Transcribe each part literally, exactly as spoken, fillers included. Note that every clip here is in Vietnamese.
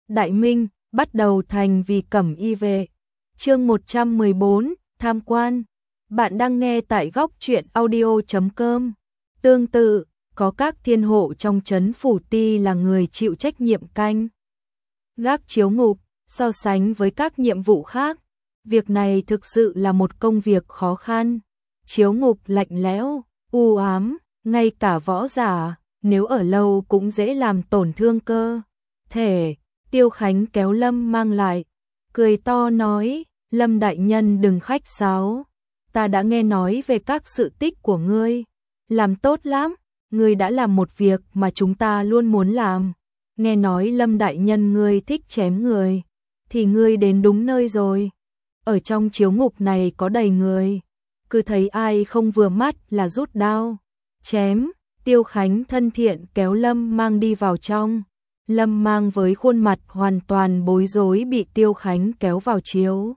Đại Minh, bắt đầu thành vì cẩm y vệ. Chương một trăm mười bốn, tham quan. Bạn đang nghe tại góc truyện audio chấm com. Tương tự, có các thiên hộ trong trấn phủ ti là người chịu trách nhiệm canh gác chiếu ngục, so sánh với các nhiệm vụ khác. Việc này thực sự là một công việc khó khăn. Chiếu ngục lạnh lẽo, u ám, ngay cả võ giả, nếu ở lâu cũng dễ làm tổn thương cơ thể. Tiêu Khánh kéo Lâm Mang lại, cười to nói, Lâm đại nhân đừng khách sáo. Ta đã nghe nói về các sự tích của ngươi. Làm tốt lắm, ngươi đã làm một việc mà chúng ta luôn muốn làm. Nghe nói Lâm đại nhân ngươi thích chém người, thì ngươi đến đúng nơi rồi. Ở trong chiếu ngục này có đầy người, cứ thấy ai không vừa mắt là rút đao, chém. Tiêu Khánh thân thiện kéo Lâm Mang đi vào trong. Lâm Mang với khuôn mặt hoàn toàn bối rối bị Tiêu Khánh kéo vào chiếu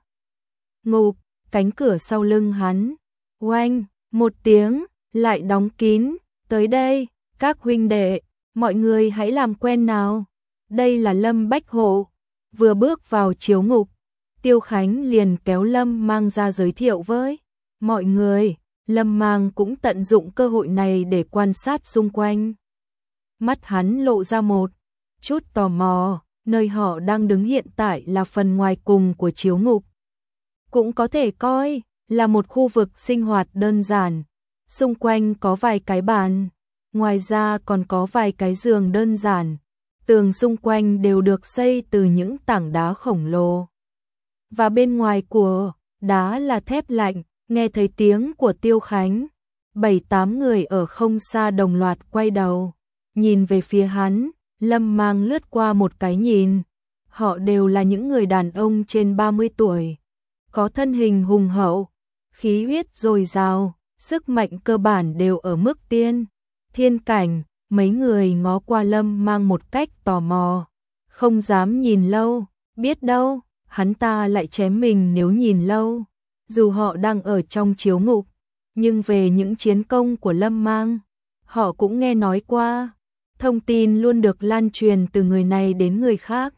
ngục, cánh cửa sau lưng hắn, oanh, một tiếng, lại đóng kín. Tới đây, các huynh đệ, mọi người hãy làm quen nào. Đây là Lâm Bách Hộ. Vừa bước vào chiếu ngục, Tiêu Khánh liền kéo Lâm Mang ra giới thiệu với mọi người. Lâm Mang cũng tận dụng cơ hội này để quan sát xung quanh. Mắt hắn lộ ra một chút tò mò, nơi họ đang đứng hiện tại là phần ngoài cùng của chiếu ngục. Cũng có thể coi là một khu vực sinh hoạt đơn giản. Xung quanh có vài cái bàn, ngoài ra còn có vài cái giường đơn giản. Tường xung quanh đều được xây từ những tảng đá khổng lồ. Và bên ngoài của đá là thép lạnh. Nghe thấy tiếng của Tiêu Khánh, bảy tám người ở không xa đồng loạt quay đầu, nhìn về phía hắn. Lâm Mang lướt qua một cái nhìn. Họ đều là những người đàn ông trên ba mươi tuổi, có thân hình hùng hậu, khí huyết dồi dào, sức mạnh cơ bản đều ở mức tiên thiên cảnh. Mấy người ngó qua Lâm Mang một cách tò mò, không dám nhìn lâu, biết đâu hắn ta lại chém mình nếu nhìn lâu. Dù họ đang ở trong chiếu ngục, nhưng về những chiến công của Lâm Mang, họ cũng nghe nói qua. Thông tin luôn được lan truyền từ người này đến người khác,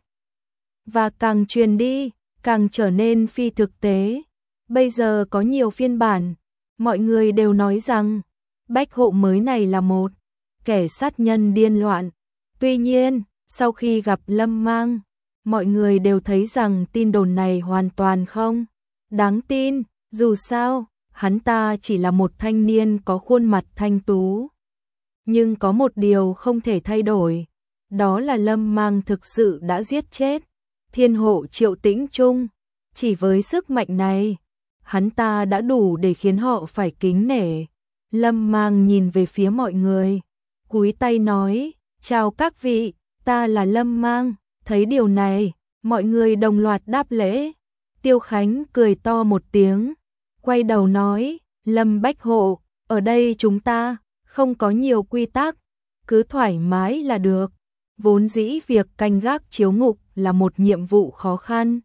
và càng truyền đi, càng trở nên phi thực tế. Bây giờ có nhiều phiên bản, mọi người đều nói rằng Bách Hộ mới này là một kẻ sát nhân điên loạn. Tuy nhiên, sau khi gặp Lâm Mang, mọi người đều thấy rằng tin đồn này hoàn toàn không đáng tin. Dù sao, hắn ta chỉ là một thanh niên có khuôn mặt thanh tú. Nhưng có một điều không thể thay đổi, đó là Lâm Mang thực sự đã giết chết thiên hộ Triệu Tĩnh Trung. Chỉ với sức mạnh này, hắn ta đã đủ để khiến họ phải kính nể. Lâm Mang nhìn về phía mọi người, cúi tay nói, chào các vị, ta là Lâm Mang. Thấy điều này, mọi người đồng loạt đáp lễ. Tiêu Khánh cười to một tiếng, quay đầu nói, Lâm Bách Hộ, ở đây chúng ta không có nhiều quy tắc, cứ thoải mái là được. Vốn dĩ việc canh gác chiếu ngục là một nhiệm vụ khó khăn,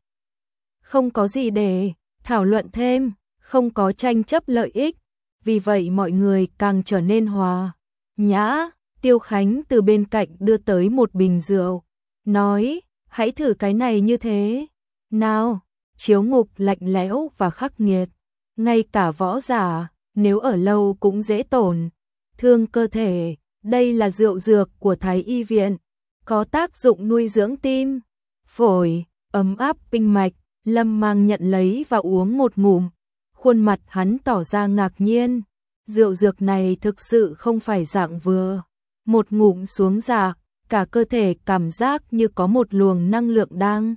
không có gì để thảo luận thêm, không có tranh chấp lợi ích, vì vậy mọi người càng trở nên hòa nhã. Tiêu Khánh từ bên cạnh đưa tới một bình rượu, nói, hãy thử cái này như thế nào. Chiếu ngục lạnh lẽo và khắc nghiệt, ngay cả võ giả nếu ở lâu cũng dễ tổn thương cơ thể. Đây là rượu dược của Thái y viện, có tác dụng nuôi dưỡng tim, phổi, ấm áp kinh mạch. Lâm Mang nhận lấy và uống một ngụm, khuôn mặt hắn tỏ ra ngạc nhiên. Rượu dược này thực sự không phải dạng vừa, một ngụm xuống dạ, cả cơ thể cảm giác như có một luồng năng lượng đang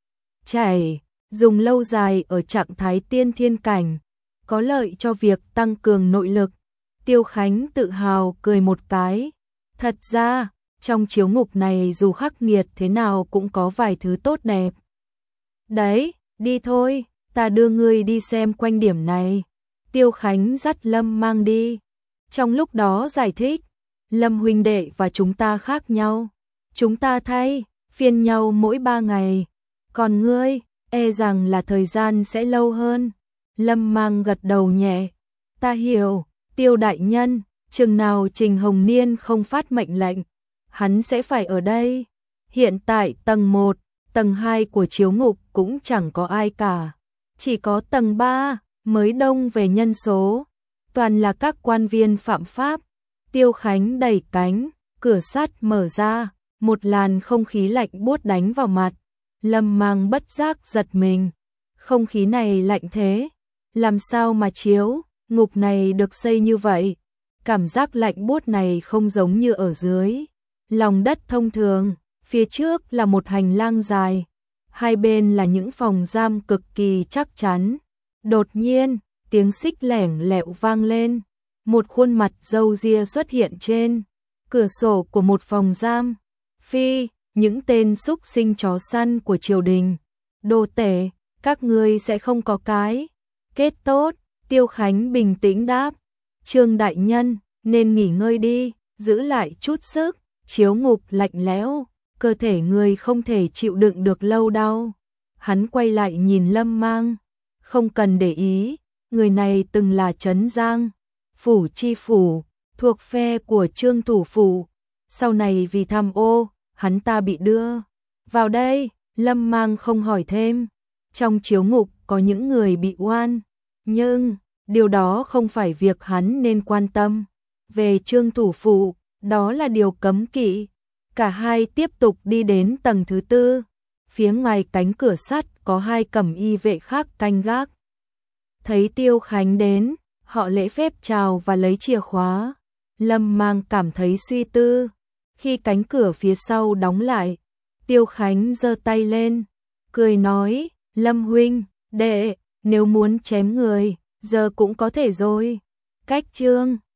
chảy. Dùng lâu dài ở trạng thái tiên thiên cảnh, có lợi cho việc tăng cường nội lực. Tiêu Khánh tự hào cười một cái. Thật ra, trong chiếu ngục này dù khắc nghiệt thế nào cũng có vài thứ tốt đẹp. Đấy, đi thôi, ta đưa ngươi đi xem quanh điểm này. Tiêu Khánh dắt Lâm Mang đi. Trong lúc đó giải thích, Lâm huynh đệ và chúng ta khác nhau. Chúng ta thay phiên nhau mỗi ba ngày. Còn ngươi, e rằng là thời gian sẽ lâu hơn. Lâm Mang gật đầu nhẹ. Ta hiểu, Tiêu đại nhân, chừng nào Trình Hồng Niên không phát mệnh lệnh, hắn sẽ phải ở đây. Hiện tại tầng một, tầng hai của chiếu ngục cũng chẳng có ai cả. Chỉ có tầng ba mới đông về nhân số, toàn là các quan viên phạm pháp. Tiêu Khánh đẩy cánh, cửa sắt mở ra, một làn không khí lạnh buốt đánh vào mặt. Lâm Mang bất giác giật mình. Không khí này lạnh thế, làm sao mà chiếu ngục này được xây như vậy? Cảm giác lạnh buốt này không giống như ở dưới lòng đất thông thường. Phía trước là một hành lang dài, hai bên là những phòng giam cực kỳ chắc chắn. Đột nhiên, tiếng xích lẻng lẹo vang lên, một khuôn mặt râu ria xuất hiện trên cửa sổ của một phòng giam. Phi, những tên súc sinh chó săn của triều đình, đồ tể, các ngươi sẽ không có cái kết tốt. Tiêu Khánh bình tĩnh đáp, Trương đại nhân, nên nghỉ ngơi đi, giữ lại chút sức, chiếu ngục lạnh lẽo, cơ thể người không thể chịu đựng được lâu đâu. Hắn quay lại nhìn Lâm Mang, không cần để ý, người này từng là Trấn Giang phủ chi phủ, thuộc phe của Trương thủ phủ, sau này vì tham ô, hắn ta bị đưa vào đây. Lâm Mang không hỏi thêm, trong chiếu ngục có những người bị oan, nhưng điều đó không phải việc hắn nên quan tâm. Về Trương thủ phủ, đó là điều cấm kỵ. Cả hai tiếp tục đi đến tầng thứ tư. Phía ngoài cánh cửa sắt có hai cẩm y vệ khác canh gác. Thấy Tiêu Khánh đến, họ lễ phép chào và lấy chìa khóa. Lâm Mang cảm thấy suy tư. Khi cánh cửa phía sau đóng lại, Tiêu Khánh giơ tay lên, cười nói, Lâm huynh, đệ, nếu muốn chém người, giờ cũng có thể rồi. Cách Trương